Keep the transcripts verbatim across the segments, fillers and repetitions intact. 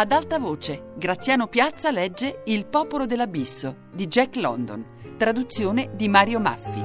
Ad alta voce, Graziano Piazza legge Il popolo dell'abisso di Jack London, traduzione di Mario Maffi.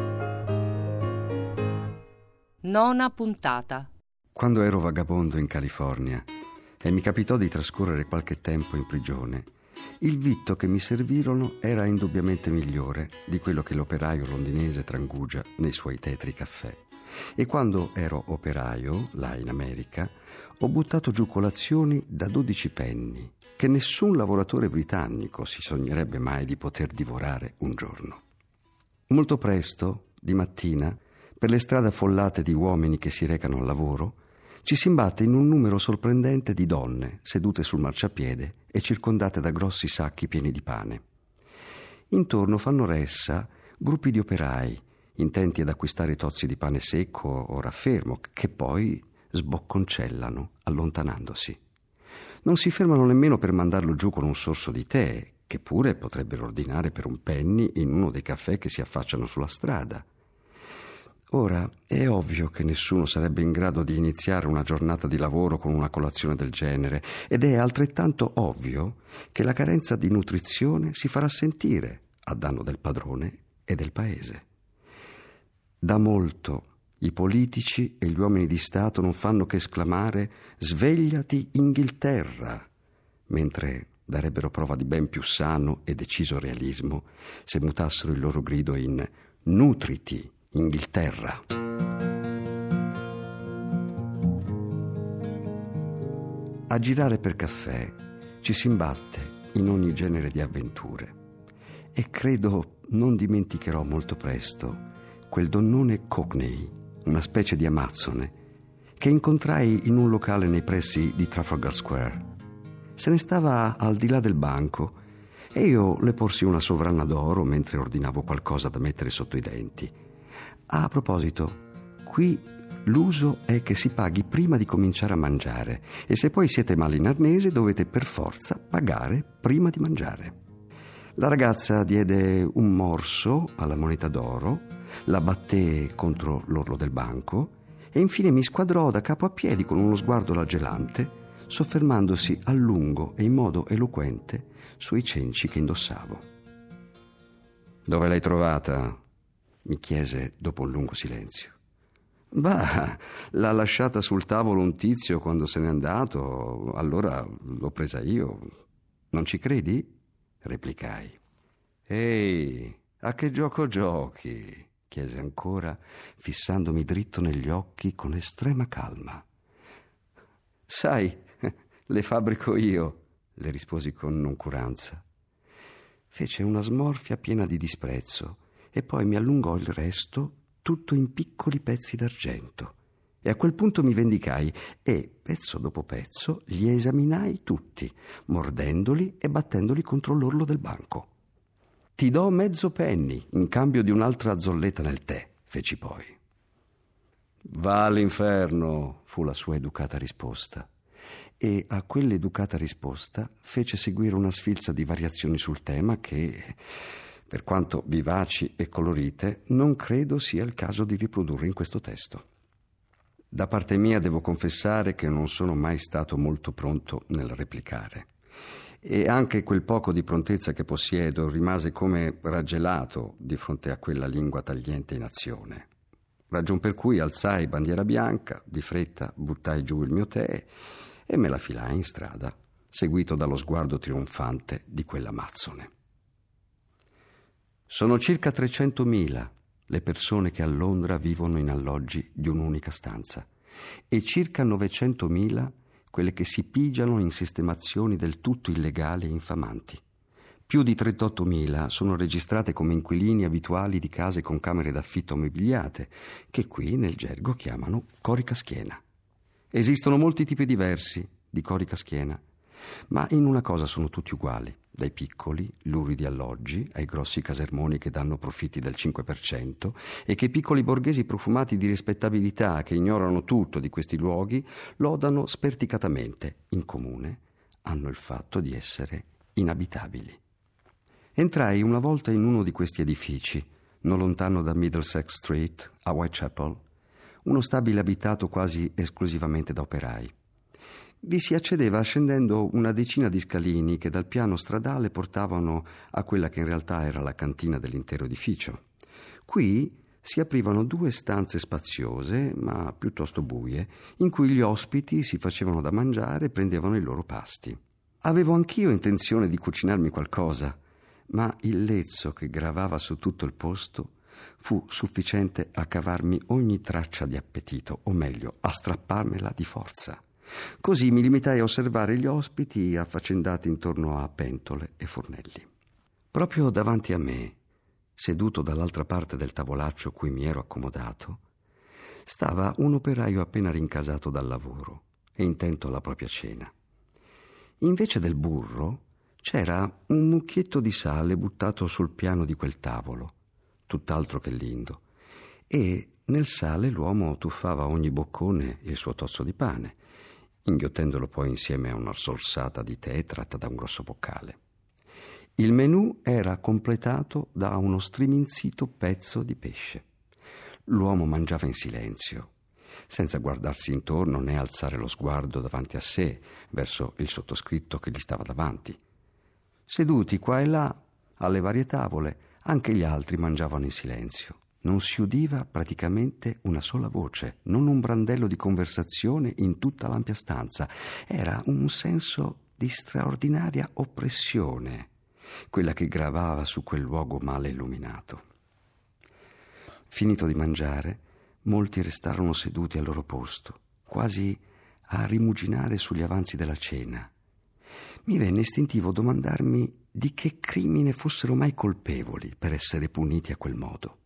Nona puntata. Quando ero vagabondo in California e mi capitò di trascorrere qualche tempo in prigione, il vitto che mi servirono era indubbiamente migliore di quello che l'operaio londinese trangugia nei suoi tetri caffè. E quando ero operaio, là in America, ho buttato giù colazioni da dodici penny, che nessun lavoratore britannico si sognerebbe mai di poter divorare un giorno. Molto presto, di mattina, per le strade affollate di uomini che si recano al lavoro, ci si imbatte in un numero sorprendente di donne sedute sul marciapiede e circondate da grossi sacchi pieni di pane. Intorno fanno ressa gruppi di operai, intenti ad acquistare tozzi di pane secco o raffermo, che poi sbocconcellano allontanandosi. Non si fermano nemmeno per mandarlo giù con un sorso di tè, che pure potrebbero ordinare per un penny in uno dei caffè che si affacciano sulla strada. Ora, è ovvio che nessuno sarebbe in grado di iniziare una giornata di lavoro con una colazione del genere, ed è altrettanto ovvio che la carenza di nutrizione si farà sentire a danno del padrone e del paese. Da molto i politici e gli uomini di Stato non fanno che esclamare «Svegliati, Inghilterra!», mentre darebbero prova di ben più sano e deciso realismo se mutassero il loro grido in «Nutriti, Inghilterra!». A girare per caffè ci si imbatte in ogni genere di avventure e credo non dimenticherò molto presto quel donnone Cockney, una specie di amazzone, che incontrai in un locale nei pressi di Trafalgar Square. Se ne stava al di là del banco e io le porsi una sovrana d'oro mentre ordinavo qualcosa da mettere sotto i denti. A proposito, qui l'uso è che si paghi prima di cominciare a mangiare e se poi siete male in arnese dovete per forza pagare prima di mangiare. La ragazza diede un morso alla moneta d'oro, la batté contro l'orlo del banco e infine mi squadrò da capo a piedi con uno sguardo raggelante, soffermandosi a lungo e in modo eloquente sui cenci che indossavo. «Dove l'hai trovata?» mi chiese dopo un lungo silenzio. «Bah, l'ha lasciata sul tavolo un tizio quando se n'è andato, allora l'ho presa io. Non ci credi?» replicai. «Ehi, a che gioco giochi?» chiese ancora, fissandomi dritto negli occhi con estrema calma. «Sai, le fabbrico io», le risposi con noncuranza. Fece una smorfia piena di disprezzo e poi mi allungò il resto tutto in piccoli pezzi d'argento. E a quel punto mi vendicai e, pezzo dopo pezzo, li esaminai tutti, mordendoli e battendoli contro l'orlo del banco. «Ti do mezzo penny in cambio di un'altra zolletta nel tè», feci poi. «Va all'inferno», fu la sua educata risposta. E a quell'educata risposta fece seguire una sfilza di variazioni sul tema che, per quanto vivaci e colorite, non credo sia il caso di riprodurre in questo testo. Da parte mia devo confessare che non sono mai stato molto pronto nel replicare. E anche quel poco di prontezza che possiedo rimase come raggelato di fronte a quella lingua tagliente in azione. Ragion per cui alzai bandiera bianca, di fretta buttai giù il mio tè e me la filai in strada, seguito dallo sguardo trionfante di quell'amazzone. Sono circa trecentomila le persone che a Londra vivono in alloggi di un'unica stanza e circa novecentomila quelle che si pigiano in sistemazioni del tutto illegali e infamanti. Più di trentottomila sono registrate come inquilini abituali di case con camere d'affitto mobiliate, che qui nel gergo chiamano coricaschiena. Esistono molti tipi diversi di coricaschiena, ma in una cosa sono tutti uguali, dai piccoli, luridi alloggi, ai grossi casermoni che danno profitti del cinque per cento e che i piccoli borghesi profumati di rispettabilità che ignorano tutto di questi luoghi lodano sperticatamente. In comune hanno il fatto di essere inabitabili. Entrai una volta in uno di questi edifici, non lontano da Middlesex Street, a Whitechapel, uno stabile abitato quasi esclusivamente da operai. Vi si accedeva scendendo una decina di scalini che dal piano stradale portavano a quella che in realtà era la cantina dell'intero edificio. Qui si aprivano due stanze spaziose, ma piuttosto buie, in cui gli ospiti si facevano da mangiare e prendevano i loro pasti. Avevo anch'io intenzione di cucinarmi qualcosa, ma il lezzo che gravava su tutto il posto fu sufficiente a cavarmi ogni traccia di appetito, o meglio, a strapparmela di forza. Così mi limitai a osservare gli ospiti affaccendati intorno a pentole e fornelli. Proprio davanti a me, seduto dall'altra parte del tavolaccio cui mi ero accomodato, stava un operaio appena rincasato dal lavoro e intento alla propria cena. Invece del burro c'era un mucchietto di sale buttato sul piano di quel tavolo, tutt'altro che lindo, e nel sale l'uomo tuffava a ogni boccone il suo tozzo di pane, inghiottendolo poi insieme a una sorsata di tè tratta da un grosso boccale. Il menù era completato da uno striminzito pezzo di pesce. L'uomo mangiava in silenzio, senza guardarsi intorno né alzare lo sguardo davanti a sé verso il sottoscritto che gli stava davanti. Seduti qua e là, alle varie tavole, anche gli altri mangiavano in silenzio. Non si udiva praticamente una sola voce, non un brandello di conversazione in tutta l'ampia stanza. Era un senso di straordinaria oppressione, quella che gravava su quel luogo male illuminato. Finito di mangiare, molti restarono seduti al loro posto, quasi a rimuginare sugli avanzi della cena. Mi venne istintivo domandarmi di che crimine fossero mai colpevoli per essere puniti a quel modo.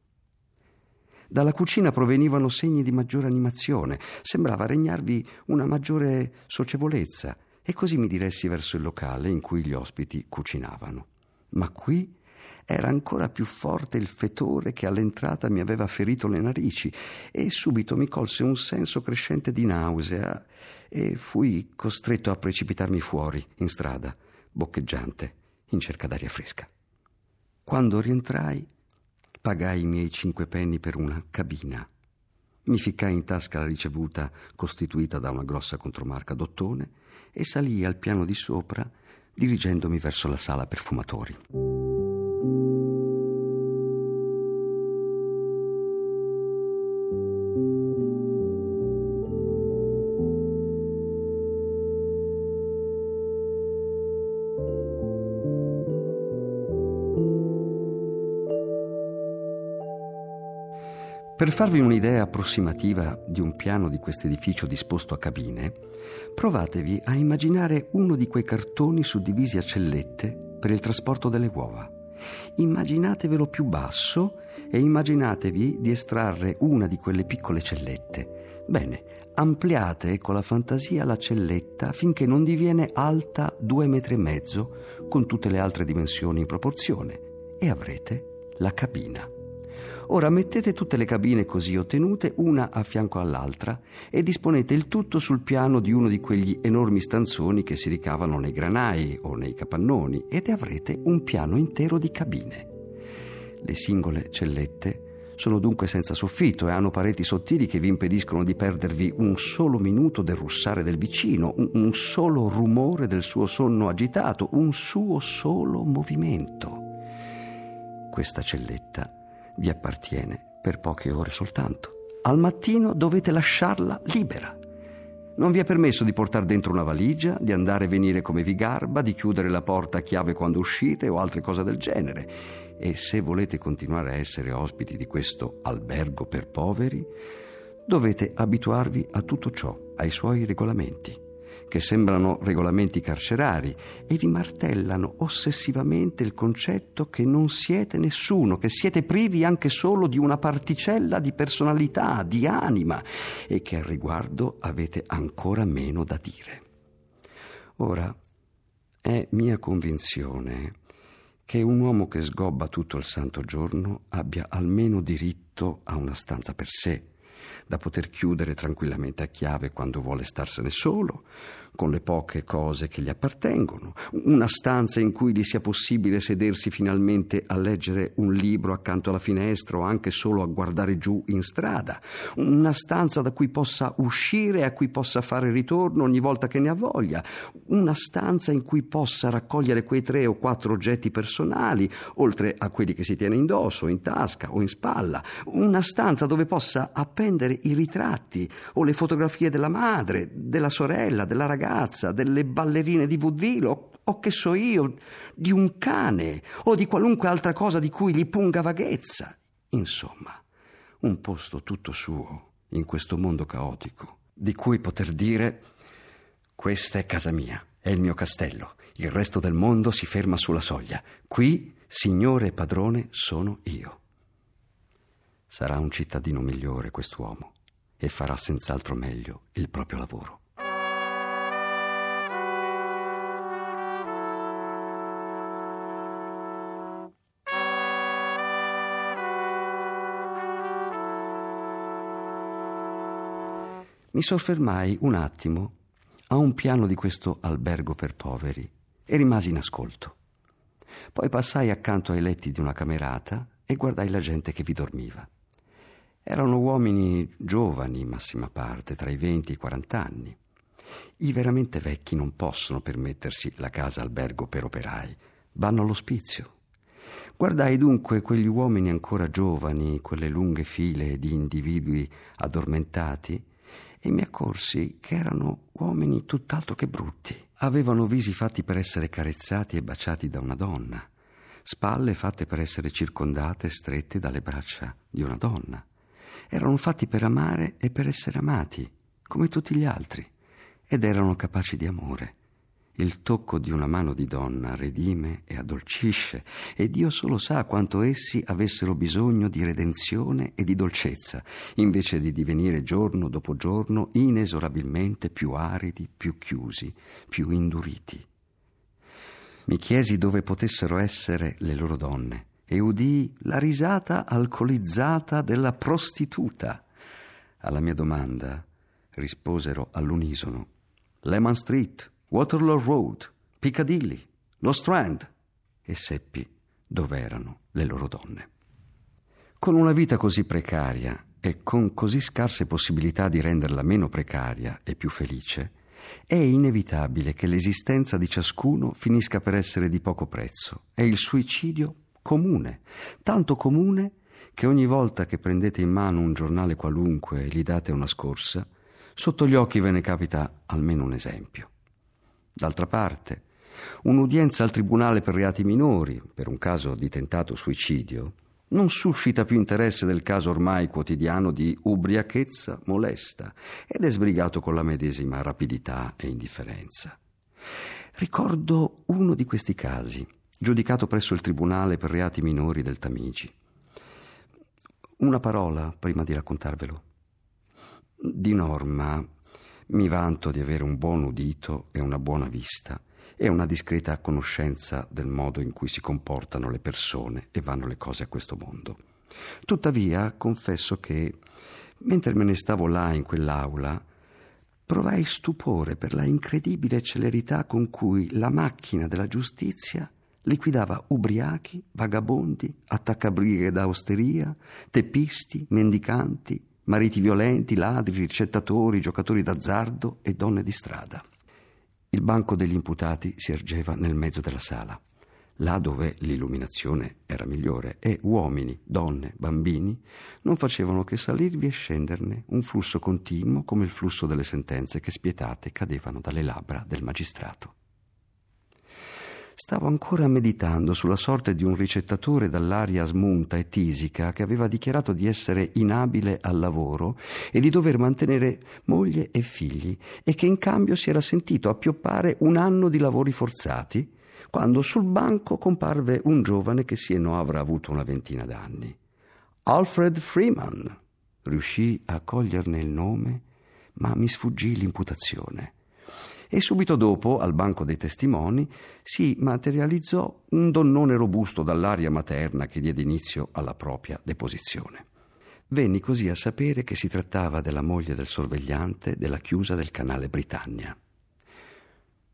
Dalla cucina provenivano segni di maggiore animazione, sembrava regnarvi una maggiore socievolezza, e così mi diressi verso il locale in cui gli ospiti cucinavano. Ma qui era ancora più forte il fetore che all'entrata mi aveva ferito le narici, e subito mi colse un senso crescente di nausea e fui costretto a precipitarmi fuori, in strada, boccheggiante, in cerca d'aria fresca. Quando rientrai, pagai i miei cinque penny per una cabina. Mi ficcai in tasca la ricevuta costituita da una grossa contromarca d'ottone e salii al piano di sopra, dirigendomi verso la sala perfumatori. Per farvi un'idea approssimativa di un piano di questo edificio disposto a cabine, provatevi a immaginare uno di quei cartoni suddivisi a cellette per il trasporto delle uova. Immaginatevelo più basso e immaginatevi di estrarre una di quelle piccole cellette. Bene, ampliate con la fantasia la celletta finché non diviene alta due metri e mezzo, con tutte le altre dimensioni in proporzione, e avrete la cabina. Ora mettete tutte le cabine così ottenute una a fianco all'altra e disponete il tutto sul piano di uno di quegli enormi stanzoni che si ricavano nei granai o nei capannoni, ed avrete un piano intero di cabine. Le singole cellette sono dunque senza soffitto e hanno pareti sottili che vi impediscono di perdervi un solo minuto del russare del vicino, un, un solo rumore del suo sonno agitato, un suo solo movimento. Questa celletta vi appartiene per poche ore soltanto. Al mattino dovete lasciarla libera. Non vi è permesso di portare dentro una valigia, di andare e venire come vi garba, di chiudere la porta a chiave quando uscite o altre cose del genere. E se volete continuare a essere ospiti di questo albergo per poveri, dovete abituarvi a tutto ciò, ai suoi regolamenti, che sembrano regolamenti carcerari, e vi martellano ossessivamente il concetto che non siete nessuno, che siete privi anche solo di una particella di personalità, di anima, e che al riguardo avete ancora meno da dire. Ora, è mia convinzione che un uomo che sgobba tutto il santo giorno abbia almeno diritto a una stanza per sé, da poter chiudere tranquillamente a chiave quando vuole starsene solo, con le poche cose che gli appartengono, una stanza in cui gli sia possibile sedersi finalmente a leggere un libro accanto alla finestra o anche solo a guardare giù in strada, una stanza da cui possa uscire e a cui possa fare ritorno ogni volta che ne ha voglia, una stanza in cui possa raccogliere quei tre o quattro oggetti personali, oltre a quelli che si tiene indosso, in tasca o in spalla, una stanza dove possa appendere i ritratti o le fotografie della madre, della sorella, della ragazza, delle ballerine di vaudeville o, o che so io, di un cane o di qualunque altra cosa di cui gli punga vaghezza. Insomma, un posto tutto suo in questo mondo caotico, di cui poter dire: questa è casa mia, è il mio castello, il resto del mondo si ferma sulla soglia, qui signore e padrone sono io. Sarà un cittadino migliore quest'uomo e farà senz'altro meglio il proprio lavoro. Mi soffermai un attimo a un piano di questo albergo per poveri e rimasi in ascolto. Poi passai accanto ai letti di una camerata e guardai la gente che vi dormiva. Erano uomini giovani, in massima parte, tra i venti e i quaranta anni. I veramente vecchi non possono permettersi la casa albergo per operai, vanno all'ospizio. Guardai dunque quegli uomini ancora giovani, quelle lunghe file di individui addormentati, e mi accorsi che erano uomini tutt'altro che brutti. Avevano visi fatti per essere carezzati e baciati da una donna, spalle fatte per essere circondate e strette dalle braccia di una donna. Erano fatti per amare e per essere amati, come tutti gli altri, ed erano capaci di amore. Il tocco di una mano di donna redime e addolcisce, e Dio solo sa quanto essi avessero bisogno di redenzione e di dolcezza, invece di divenire giorno dopo giorno inesorabilmente più aridi, più chiusi, più induriti. Mi chiesi dove potessero essere le loro donne e udii la risata alcolizzata della prostituta. Alla mia domanda risposero all'unisono: Leman Street, Waterloo Road, Piccadilly, lo Strand, e seppi dove erano le loro donne. Con una vita così precaria e con così scarse possibilità di renderla meno precaria e più felice, è inevitabile che l'esistenza di ciascuno finisca per essere di poco prezzo. È il suicidio comune, tanto comune che ogni volta che prendete in mano un giornale qualunque e gli date una scorsa, sotto gli occhi ve ne capita almeno un esempio. D'altra parte, un'udienza al tribunale per reati minori, per un caso di tentato suicidio, non suscita più interesse del caso ormai quotidiano di ubriachezza molesta ed è sbrigato con la medesima rapidità e indifferenza. Ricordo uno di questi casi, giudicato presso il tribunale per reati minori del Tamigi. Una parola prima di raccontarvelo. Di norma mi vanto di avere un buon udito e una buona vista e una discreta conoscenza del modo in cui si comportano le persone e vanno le cose a questo mondo. Tuttavia, confesso che, mentre me ne stavo là in quell'aula, provai stupore per la incredibile celerità con cui la macchina della giustizia liquidava ubriachi, vagabondi, attaccabrighe da osteria, teppisti, mendicanti, mariti violenti, ladri, ricettatori, giocatori d'azzardo e donne di strada. Il banco degli imputati si ergeva nel mezzo della sala, là dove l'illuminazione era migliore, e uomini, donne, bambini non facevano che salirvi e scenderne, un flusso continuo come il flusso delle sentenze che spietate cadevano dalle labbra del magistrato. Stavo ancora meditando sulla sorte di un ricettatore dall'aria smunta e tisica che aveva dichiarato di essere inabile al lavoro e di dover mantenere moglie e figli e che in cambio si era sentito appioppare un anno di lavori forzati, quando sul banco comparve un giovane che sì e no avrà avuto una ventina d'anni. Alfred Freeman. Riuscii a coglierne il nome, ma mi sfuggì l'imputazione. E subito dopo, al banco dei testimoni, si materializzò un donnone robusto dall'aria materna che diede inizio alla propria deposizione. Venni così a sapere che si trattava della moglie del sorvegliante della chiusa del canale Britannia.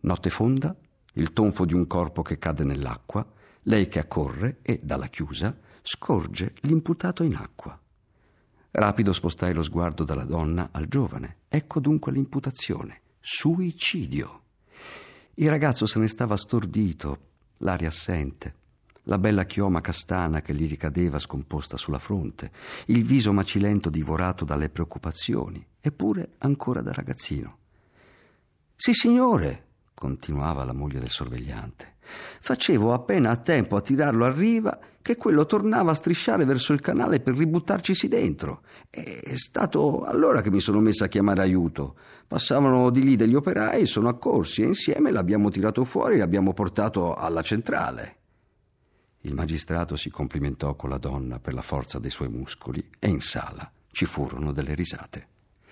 Notte fonda, il tonfo di un corpo che cade nell'acqua, lei che accorre e, dalla chiusa, scorge l'imputato in acqua. Rapido spostai lo sguardo dalla donna al giovane. Ecco dunque l'imputazione. Suicidio. Il ragazzo se ne stava stordito, l'aria assente, la bella chioma castana che gli ricadeva scomposta sulla fronte, il viso macilento divorato dalle preoccupazioni, eppure ancora da ragazzino. «Sì, signore», continuava la moglie del sorvegliante, «facevo appena a tempo a tirarlo a riva che quello tornava a strisciare verso il canale per ributtarcisi dentro. È stato allora che mi sono messa a chiamare aiuto. Passavano di lì degli operai, sono accorsi e insieme l'abbiamo tirato fuori e l'abbiamo portato alla centrale». Il magistrato si complimentò con la donna per la forza dei suoi muscoli e in sala ci furono delle risate.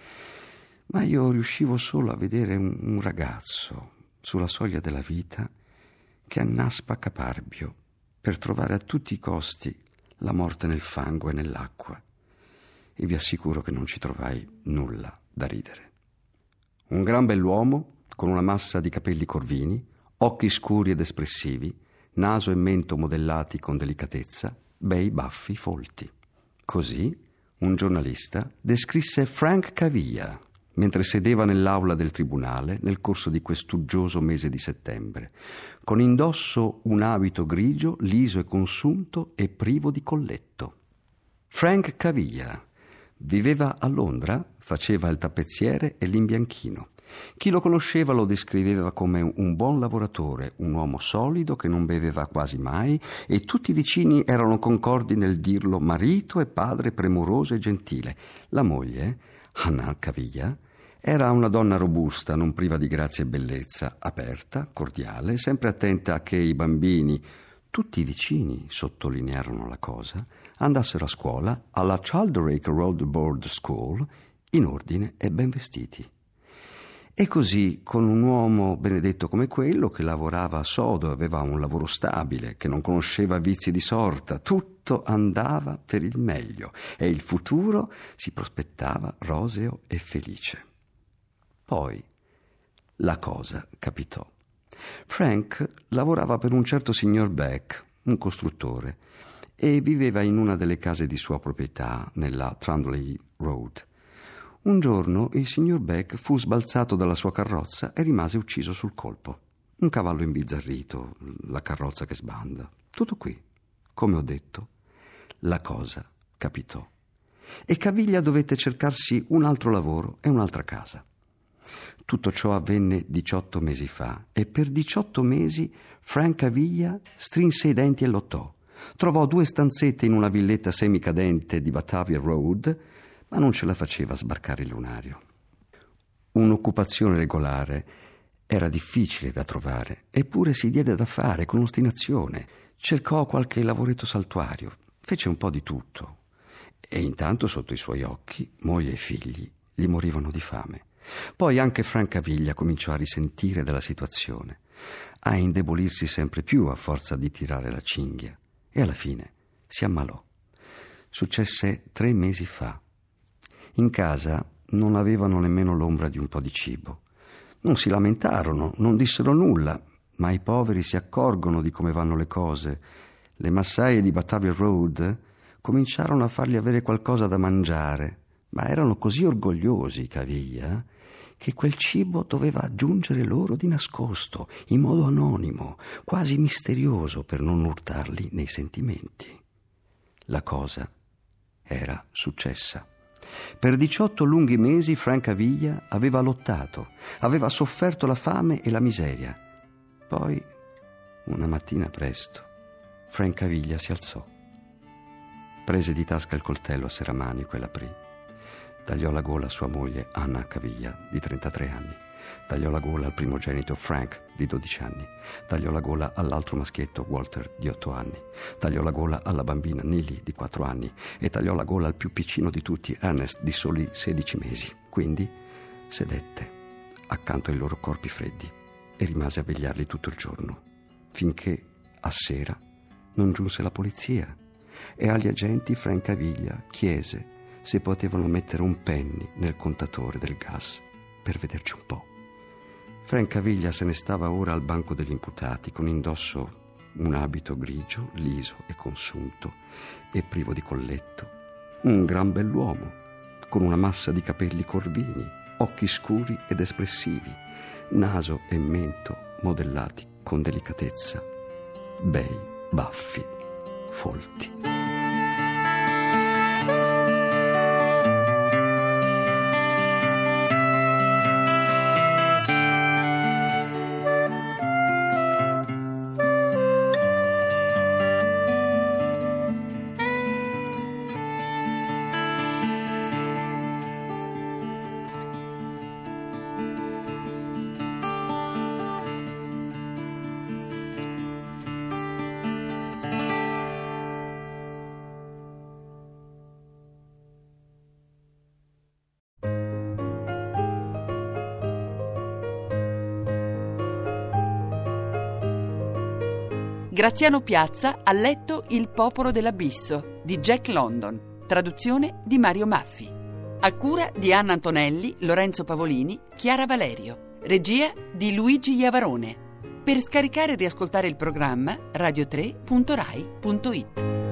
Ma io riuscivo solo a vedere un, un ragazzo sulla soglia della vita che annaspa caparbio per trovare a tutti i costi la morte nel fango e nell'acqua, e vi assicuro che non ci trovai nulla da ridere. Un gran bell'uomo con una massa di capelli corvini, occhi scuri ed espressivi, naso e mento modellati con delicatezza, bei baffi folti. Così un giornalista descrisse Frank Cavilla mentre sedeva nell'aula del tribunale nel corso di quest'uggioso mese di settembre, con indosso un abito grigio, liso e consunto e privo di colletto. Frank Cavilla viveva a Londra, faceva il tappezziere e l'imbianchino. Chi lo conosceva lo descriveva come un buon lavoratore, un uomo solido che non beveva quasi mai, e tutti i vicini erano concordi nel dirlo marito e padre premuroso e gentile. La moglie, Hannah Cavilla, era una donna robusta, non priva di grazia e bellezza, aperta, cordiale, sempre attenta a che i bambini, tutti i vicini sottolinearono la cosa, andassero a scuola alla Childerake Road Board School in ordine e ben vestiti. E così, con un uomo benedetto come quello, che lavorava sodo, aveva un lavoro stabile, che non conosceva vizi di sorta, tutto andava per il meglio e il futuro si prospettava roseo e felice. Poi la cosa capitò. Frank lavorava per un certo signor Beck, un costruttore, e viveva in una delle case di sua proprietà nella Trundley Road. Un giorno il signor Beck fu sbalzato dalla sua carrozza e rimase ucciso sul colpo. Un cavallo imbizzarrito, la carrozza che sbanda. Tutto qui. Come ho detto, la cosa capitò. E Caviglia dovette cercarsi un altro lavoro e un'altra casa. Tutto ciò avvenne diciotto mesi fa e per diciotto mesi Frank Caviglia strinse i denti e lottò. Trovò due stanzette in una villetta semicadente di Batavia Road, ma non ce la faceva a sbarcare il lunario. Un'occupazione regolare era difficile da trovare, eppure si diede da fare con ostinazione. Cercò qualche lavoretto saltuario, fece un po' di tutto. E intanto sotto i suoi occhi, moglie e figli gli morivano di fame. Poi anche Frank Caviglia cominciò a risentire della situazione, a indebolirsi sempre più a forza di tirare la cinghia, e alla fine si ammalò. Successe tre mesi fa. In casa non avevano nemmeno l'ombra di un po' di cibo. Non si lamentarono, non dissero nulla, ma i poveri si accorgono di come vanno le cose. Le massaie di Batavia Road cominciarono a fargli avere qualcosa da mangiare, ma erano così orgogliosi, Caviglia, che quel cibo doveva giungere loro di nascosto, in modo anonimo, quasi misterioso, per non urtarli nei sentimenti. La cosa era successa. Per diciotto lunghi mesi Frank Caviglia aveva lottato, aveva sofferto la fame e la miseria. Poi, una mattina presto, Frank Caviglia si alzò. Prese di tasca il coltello a serramanico e l'aprì. Tagliò la gola a sua moglie Hannah Caviglia, di trentatré anni. Tagliò la gola al primogenito Frank, di dodici anni. Tagliò la gola all'altro maschietto Walter, di otto anni. Tagliò la gola alla bambina Nili, di quattro anni. E tagliò la gola al più piccino di tutti, Ernest, di soli sedici mesi. Quindi sedette accanto ai loro corpi freddi e rimase a vegliarli tutto il giorno, finché a sera non giunse la polizia e agli agenti Frank Caviglia chiese se potevano mettere un penny nel contatore del gas per vederci un po'. Frank Caviglia se ne stava ora al banco degli imputati, con indosso un abito grigio, liso e consunto e privo di colletto. Un gran bell'uomo, con una massa di capelli corvini, occhi scuri ed espressivi, naso e mento modellati con delicatezza, bei baffi folti. Graziano Piazza ha letto Il popolo dell'abisso di Jack London, traduzione di Mario Maffi. A cura di Anna Antonelli, Lorenzo Pavolini, Chiara Valerio. Regia di Luigi Iavarone. Per scaricare e riascoltare il programma radio tre punto rai punto it.